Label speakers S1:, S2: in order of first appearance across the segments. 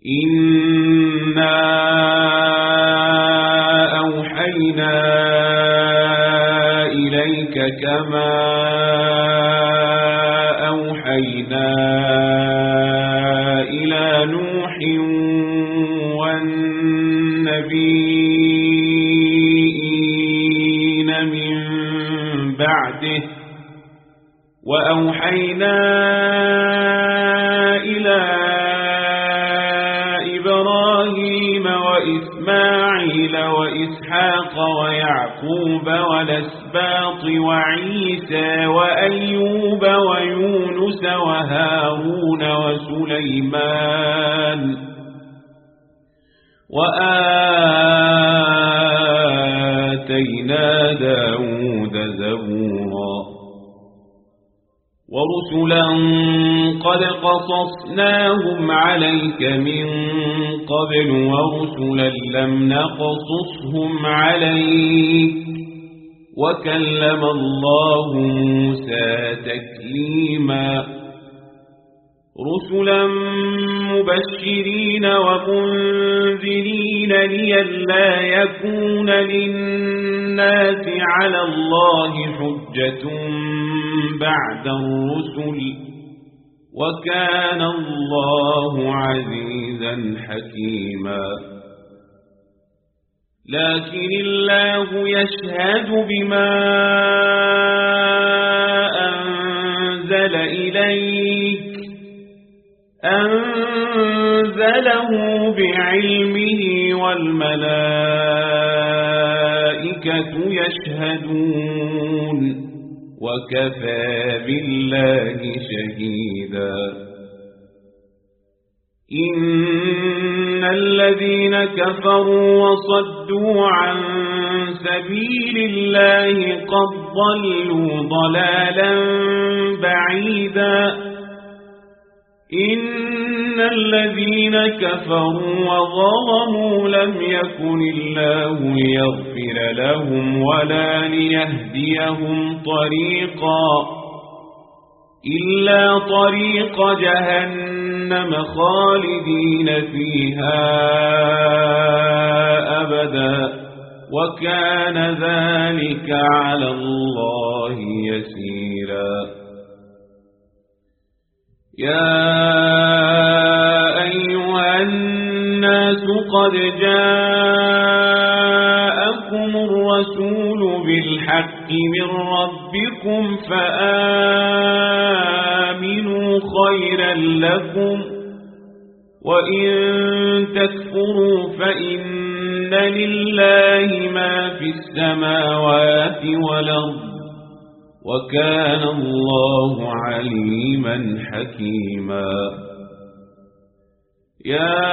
S1: إنا أوحينا إليك كما أوحينا إلى نوح والنبيين من بعده وأوحينا إلى إبراهيم وإسماعيل وإسحاق ويعقوب والأسباط وعيسى وأيوب ويونس وهارون وسليمان وآتينا داود زبورا ورسلا قد قصصناهم عليك من قبل ورسلا لم نقصصهم عليك وكلم الله موسى تكليما رسلا مبشرين ومنذرين لئلا يكون للناس على الله حجة بعد الرسل وكان الله عزيزا حكيما لكن الله يشهد بما أنزل إليك أنزله بعلمه والملائكة يشهدون وكفى بالله شهيدا إن الذين كفروا وصدوا عن سبيل الله قد ضلوا ضلالا بعيدا إن الذين كفروا وظلموا لم يكن الله ليغفر لهم ولا ليهديهم طريقا إلا طريق جهنم خالدين فيها أبدا وكان ذلك على الله يسيرا يا أيها الناس قد جاءكم الرسول بالحق من ربكم فآمنوا خيرا لكم وإن تكفروا فإن لله ما في السماوات والأرض وكان الله عليما حكيما يا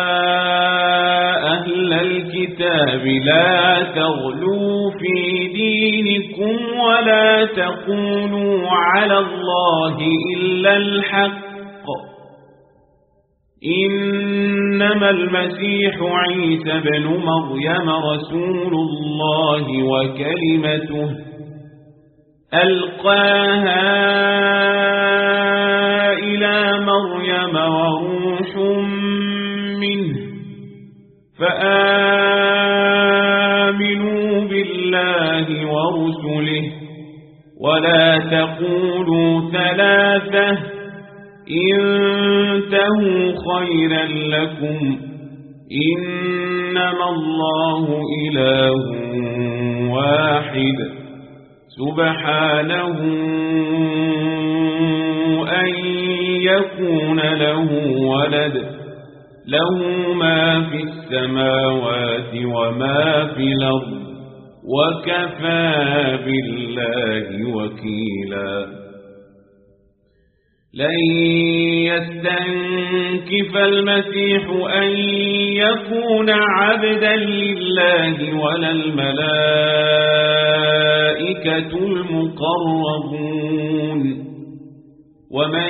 S1: أهل الكتاب لا تغلوا في دينكم ولا تقولوا على الله إلا الحق إنما المسيح عيسى بن مريم رسول الله وكلمته ألقاها إلى مريم وروح منه فآمنوا بالله ورسله ولا تقولوا ثلاثة انتهوا خيرا لكم إنما الله إله واحد سبحانه أن يكون له ولد له ما في السماوات وما في الأرض وكفى بالله وكيلا لن يستنكف المسيح أن يكون عبدا لله ولا الملائكة المقربون ومن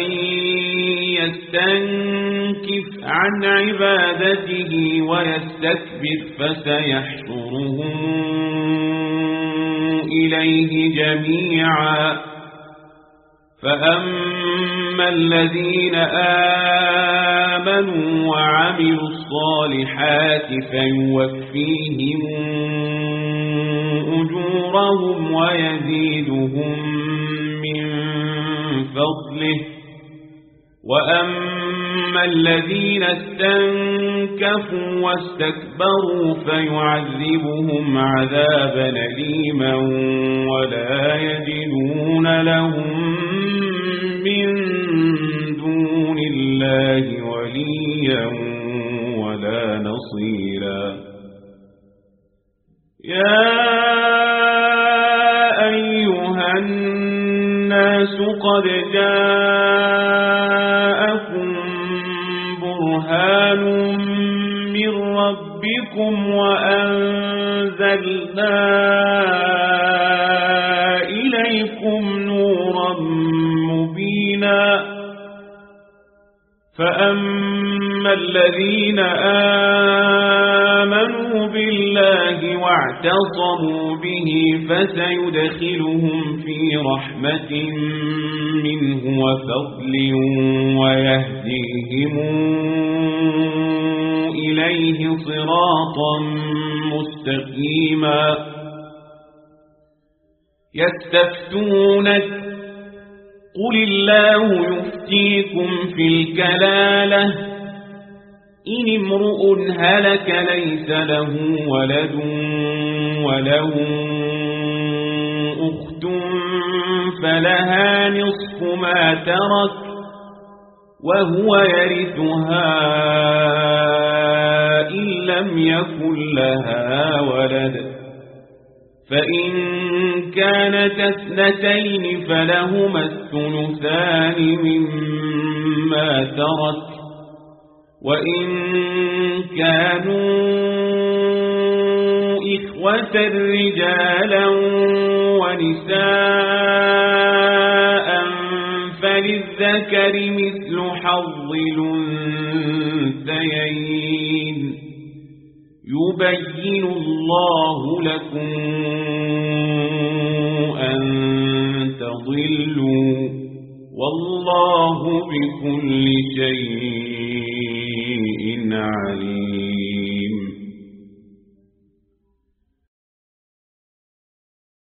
S1: يستنكف عن عبادته ويستكبر فسيحشرهم إليه جميعا فأما الذين آمنوا وعملوا الصالحات فيوفيهم أجورهم ويزيدهم من فضله وأما الذين استنكفوا واستكبروا فيعذبهم عذابا أليما ولا يجدون لهم من دون الله وليا ولا نصيرا يا أيها الناس قد جاءكم برهان من ربكم وأنزلنا إليكم نورا مبينا فأما الذين آمنوا بالله واعتصموا به فسيدخلهم في رحمة منه وفضل ويهديهم إليه صراطا مستقيما يستفتونك قل الله يفتيكم في الكلالة إن امرؤ هلك ليس له ولد وله أخت فلها نصف ما ترك وهو يرثها إن لم يكن لها ولد فإن كانت اثنتين فلهما الثلثان مما ترك وإن كانوا إخوة رجالا ونساء فللذكر مثل حظ الأنثيين يبين الله لكم أن تضلوا والله بكل شيء عليم